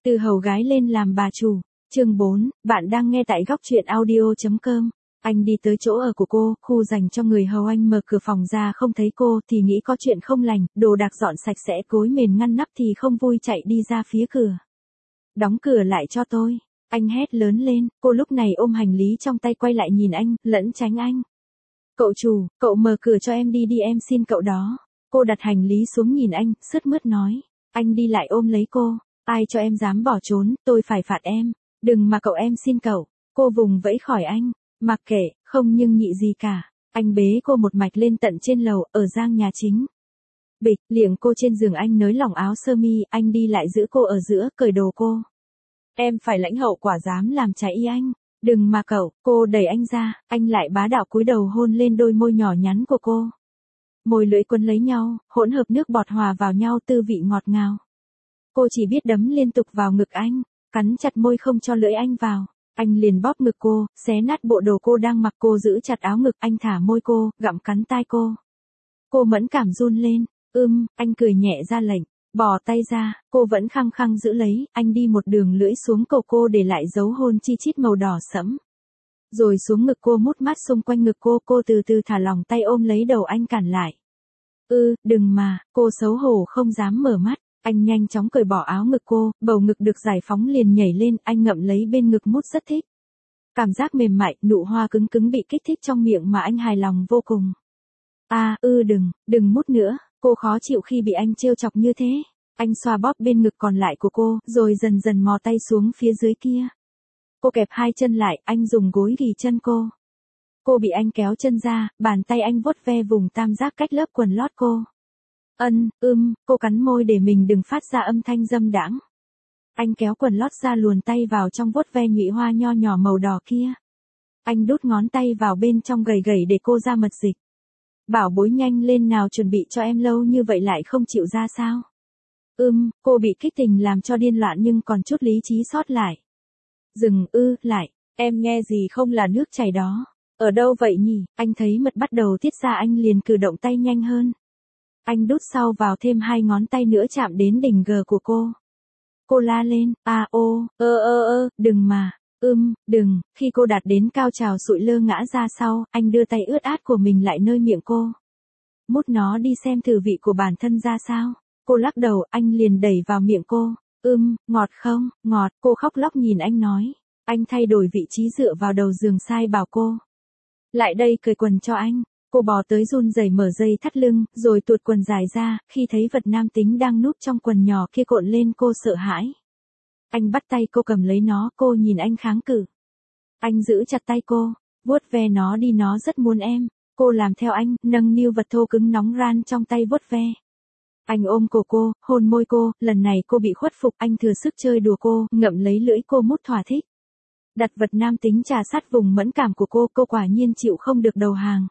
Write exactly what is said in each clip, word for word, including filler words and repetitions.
Từ hầu gái lên làm bà chủ. Chương bốn, bạn đang nghe tại góc truyện audio.com. Anh đi tới chỗ ở của cô, khu dành cho người hầu. Anh mở cửa phòng ra không thấy cô thì nghĩ có chuyện không lành, đồ đạc dọn sạch sẽ gối mền ngăn nắp thì không vui chạy đi ra phía cửa. Đóng cửa lại cho tôi. Anh hét lớn lên, cô lúc này ôm hành lý trong tay quay lại nhìn anh, lẫn tránh anh. Cậu chủ, cậu mở cửa cho em đi đi em xin cậu đó. Cô đặt hành lý xuống nhìn anh, sướt mướt nói. Anh đi lại ôm lấy cô. Ai cho em dám bỏ trốn, tôi phải phạt em. Đừng mà cậu em xin cậu. Cô vùng vẫy khỏi anh. Mặc kệ, không nhưng nhị gì cả. Anh bế cô một mạch lên tận trên lầu, ở giang nhà chính. Bịch, liệng cô trên giường anh nới lỏng áo sơ mi, anh đi lại giữ cô ở giữa, cởi đồ cô. Em phải lãnh hậu quả dám làm trái ý anh. Đừng mà cậu, cô đẩy anh ra, anh lại bá đạo cúi đầu hôn lên đôi môi nhỏ nhắn của cô. Môi lưỡi quấn lấy nhau, hỗn hợp nước bọt hòa vào nhau tư vị ngọt ngào. Cô chỉ biết đấm liên tục vào ngực anh, cắn chặt môi không cho lưỡi anh vào. Anh liền bóp ngực cô, xé nát bộ đồ cô đang mặc, cô giữ chặt áo ngực, anh thả môi cô, gặm cắn tai cô. Cô mẫn cảm run lên, ưm, anh cười nhẹ ra lệnh, bỏ tay ra, cô vẫn khăng khăng giữ lấy, anh đi một đường lưỡi xuống cổ cô để lại dấu hôn chi chít màu đỏ sẫm. Rồi xuống ngực cô mút mát xung quanh ngực cô, cô từ từ thả lỏng tay ôm lấy đầu anh cản lại. Ư, đừng mà, cô xấu hổ không dám mở mắt. Anh nhanh chóng cởi bỏ áo ngực cô, bầu ngực được giải phóng liền nhảy lên, anh ngậm lấy bên ngực mút rất thích. Cảm giác mềm mại, nụ hoa cứng cứng bị kích thích trong miệng mà anh hài lòng vô cùng. À, ư đừng, đừng mút nữa, cô khó chịu khi bị anh trêu chọc như thế. Anh xoa bóp bên ngực còn lại của cô, rồi dần dần mò tay xuống phía dưới kia. Cô kẹp hai chân lại, anh dùng gối ghì chân cô. Cô bị anh kéo chân ra, bàn tay anh vuốt ve vùng tam giác cách lớp quần lót cô. Ân, ưm, cô cắn môi để mình đừng phát ra âm thanh dâm đãng. Anh kéo quần lót ra luồn tay vào trong vuốt ve nhụy hoa nho nhỏ màu đỏ kia. Anh đút ngón tay vào bên trong gầy gầy để cô ra mật dịch. Bảo bối nhanh lên nào, chuẩn bị cho em lâu như vậy lại không chịu ra sao? Ưm, cô bị kích tình làm cho điên loạn nhưng còn chút lý trí sót lại. Dừng, ư, lại, em nghe gì không là nước chảy đó. Ở đâu vậy nhỉ? Anh thấy mật bắt đầu tiết ra, anh liền cử động tay nhanh hơn. Anh đút sau vào thêm hai ngón tay nữa chạm đến đỉnh gờ của cô. Cô la lên, à ô, ơ ơ ơ, đừng mà, ưm, đừng, khi cô đạt đến cao trào sụi lơ ngã ra sau, anh đưa tay ướt át của mình lại nơi miệng cô. Mút nó đi xem thử vị của bản thân ra sao. Cô lắc đầu, anh liền đẩy vào miệng cô. Ưm, ngọt không, ngọt, cô khóc lóc nhìn anh nói. Anh thay đổi vị trí dựa vào đầu giường sai bảo cô. Lại đây cởi quần cho anh. Cô bò tới run rẩy mở dây thắt lưng, rồi tuột quần dài ra, khi thấy vật nam tính đang núp trong quần nhỏ kia cộn lên cô sợ hãi. Anh bắt tay cô cầm lấy nó, cô nhìn anh kháng cự. Anh giữ chặt tay cô, vuốt ve nó đi, nó rất muốn em. Cô làm theo anh, nâng niu vật thô cứng nóng ran trong tay vuốt ve. Anh ôm cổ cô, hôn môi cô, lần này cô bị khuất phục, anh thừa sức chơi đùa cô, ngậm lấy lưỡi cô mút thỏa thích. Đặt vật nam tính trà sát vùng mẫn cảm của cô, cô quả nhiên chịu không được đầu hàng.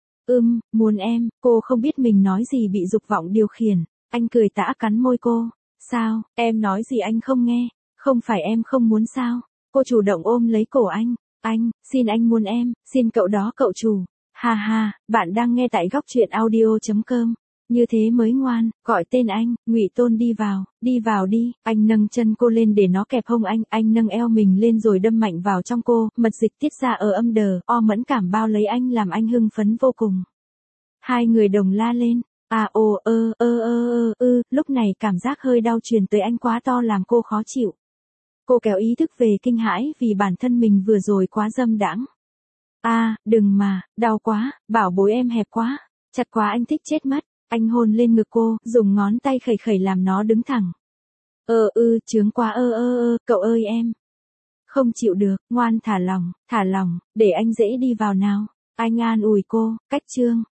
Ưm, muốn em, cô không biết mình nói gì bị dục vọng điều khiển. Anh cười tả cắn môi cô. Sao, em nói gì anh không nghe, không phải em không muốn sao? Cô chủ động ôm lấy cổ anh. Anh, xin anh muốn em, xin cậu đó cậu chủ. Ha ha, bạn đang nghe tại góc truyện audio.com. Như thế mới ngoan, gọi tên anh, Ngụy Tôn đi vào, đi vào đi. Anh nâng chân cô lên để nó kẹp hông anh, anh nâng eo mình lên rồi đâm mạnh vào trong cô, mật dịch tiết ra ở âm đờ, o mẫn cảm bao lấy anh làm anh hưng phấn vô cùng. Hai người đồng la lên, à ồ ơ ơ ơ ơ ư, lúc này cảm giác hơi đau truyền tới anh quá to làm cô khó chịu. Cô kéo ý thức về kinh hãi vì bản thân mình vừa rồi quá dâm đãng. À, đừng mà, đau quá, bảo bối em hẹp quá, chặt quá anh thích chết mất. Anh hôn lên ngực cô, dùng ngón tay khẩy khẩy làm nó đứng thẳng. Ơ ư, chướng quá ơ ơ ơ, cậu ơi em. Không chịu được, ngoan thả lòng, thả lòng, để anh dễ đi vào nào. Anh an ủi cô, cách chương.